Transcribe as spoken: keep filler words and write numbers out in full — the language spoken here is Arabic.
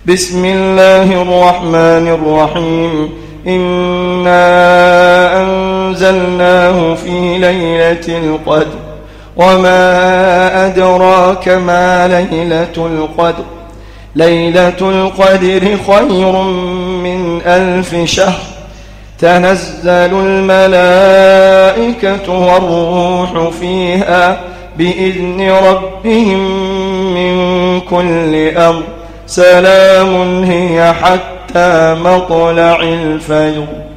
بسم الله الرحمن الرحيم إنا أنزلناه في ليلة القدر وما أدراك ما ليلة القدر ليلة القدر خير من ألف شهر تنزل الملائكة والروح فيها بإذن ربهم من كل أمر سلام هي حتى مطلع الفجر.